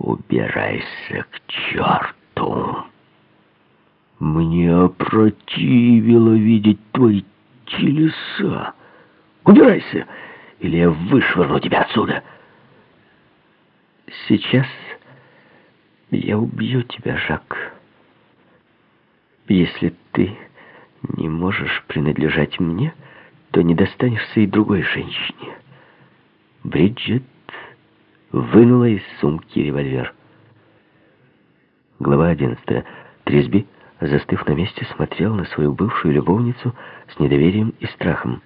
Убирайся к черту. Мне опротивило видеть твои телеса. Убирайся, или я вышвырну тебя отсюда. Сейчас я убью тебя, Жак. Если ты не можешь принадлежать мне, то не достанешься и другой женщине. Бриджит вынула из сумки револьвер. Глава 11. Трисби, застыв на месте, смотрел на свою бывшую любовницу с недоверием и страхом.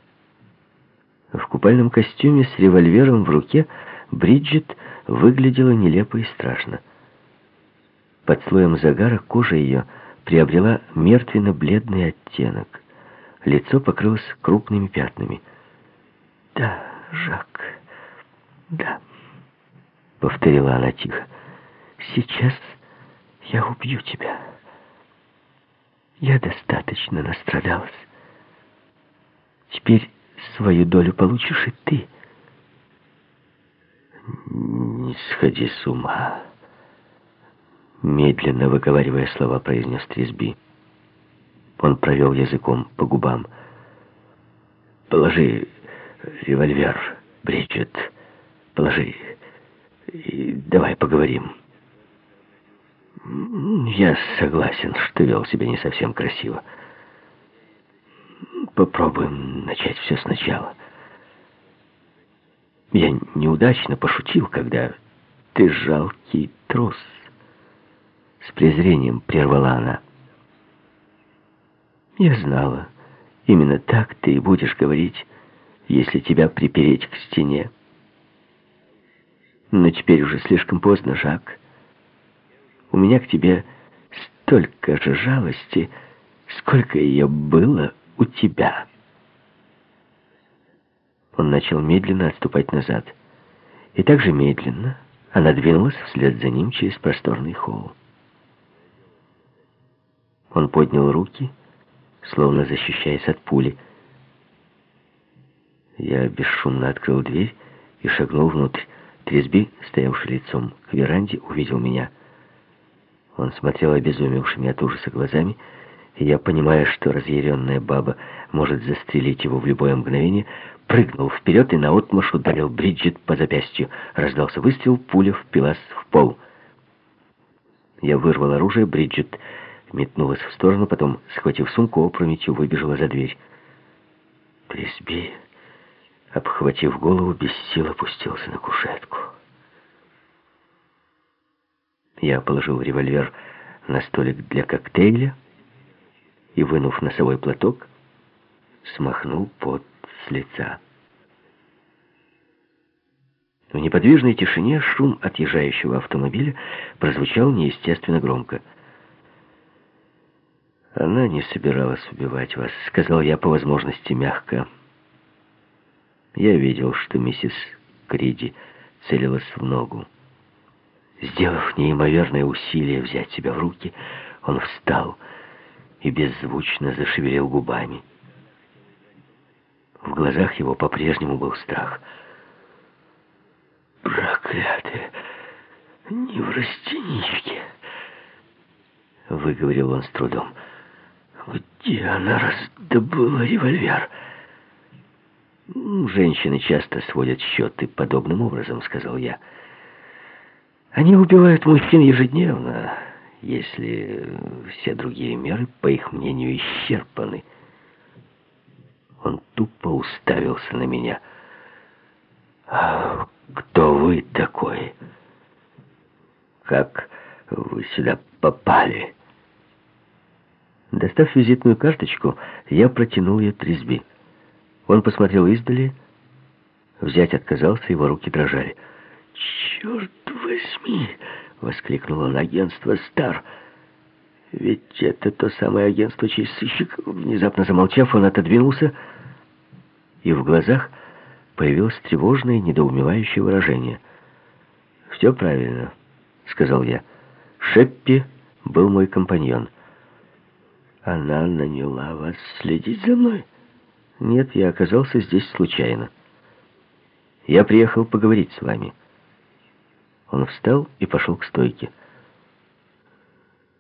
В купальном костюме с револьвером в руке Бриджит выглядела нелепо и страшно. Под слоем загара кожа ее приобрела мертвенно-бледный оттенок. Лицо покрылось крупными пятнами. «Да, Жак, да», — повторила она тихо. «Сейчас я убью тебя. Я достаточно настрадалась. Теперь свою долю получишь и ты». «Не сходи с ума», — медленно выговаривая слова, произнес Трисби. Он провел языком по губам. «Положи револьвер, Бриджит. Положи. И давай поговорим. Я согласен, что вел себя не совсем красиво. Попробуем начать все сначала. Я неудачно пошутил, когда ты жалкий трус». С презрением прервала она. «Я знала, именно так ты и будешь говорить, если тебя припереть к стене. Но теперь уже слишком поздно, Жак. У меня к тебе столько же жалости, сколько ее было у тебя». Он начал медленно отступать назад. И так же медленно она двинулась вслед за ним через просторный холл. Он поднял руки, словно защищаясь от пули. Я бесшумно открыл дверь и шагнул внутрь. Трисби, стоявший лицом к веранде, увидел меня. Он смотрел обезумевшими от ужаса глазами, и я, понимая, что разъяренная баба может застрелить его в любое мгновение, прыгнул вперед и наотмашь ударил Бриджит по запястью. Раздался выстрел, пуля впилась в пол. Я вырвал оружие, Бриджит метнулась в сторону, потом, схватив сумку, опрометью выбежала за дверь. Трисби, обхватив голову, без сил опустился на кушетку. Я положил револьвер на столик для коктейля и, вынув носовой платок, смахнул пот с лица. В неподвижной тишине шум отъезжающего автомобиля прозвучал неестественно громко. «Она не собиралась убивать вас», — сказал я по возможности мягко. Я видел, что миссис Криди целилась в ногу. Сделав неимоверное усилие взять себя в руки, он встал и беззвучно зашевелил губами. В глазах его по-прежнему был страх. «Проклятые неврастенички!» — выговорил он с трудом. «Где она раздобыла револьвер?» «Женщины часто сводят счеты подобным образом», — сказал я. «Они убивают мужчин ежедневно, если все другие меры, по их мнению, исчерпаны». Он тупо уставился на меня. «А кто вы такой? Как вы сюда попали?» Достав визитную карточку, я протянул ее Трисби. Он посмотрел издали. Взять отказался, его руки дрожали. «Черт возьми!» — воскликнул он. «Агентство «Стар». Ведь это то самое агентство, чей сыщик...» Внезапно замолчав, он отодвинулся, и в глазах появилось тревожное, недоумевающее выражение. «Все правильно», — сказал я. «Шеппи был мой компаньон». «Она наняла вас следить за мной?» «Нет, я оказался здесь случайно. Я приехал поговорить с вами». Он встал и пошел к стойке.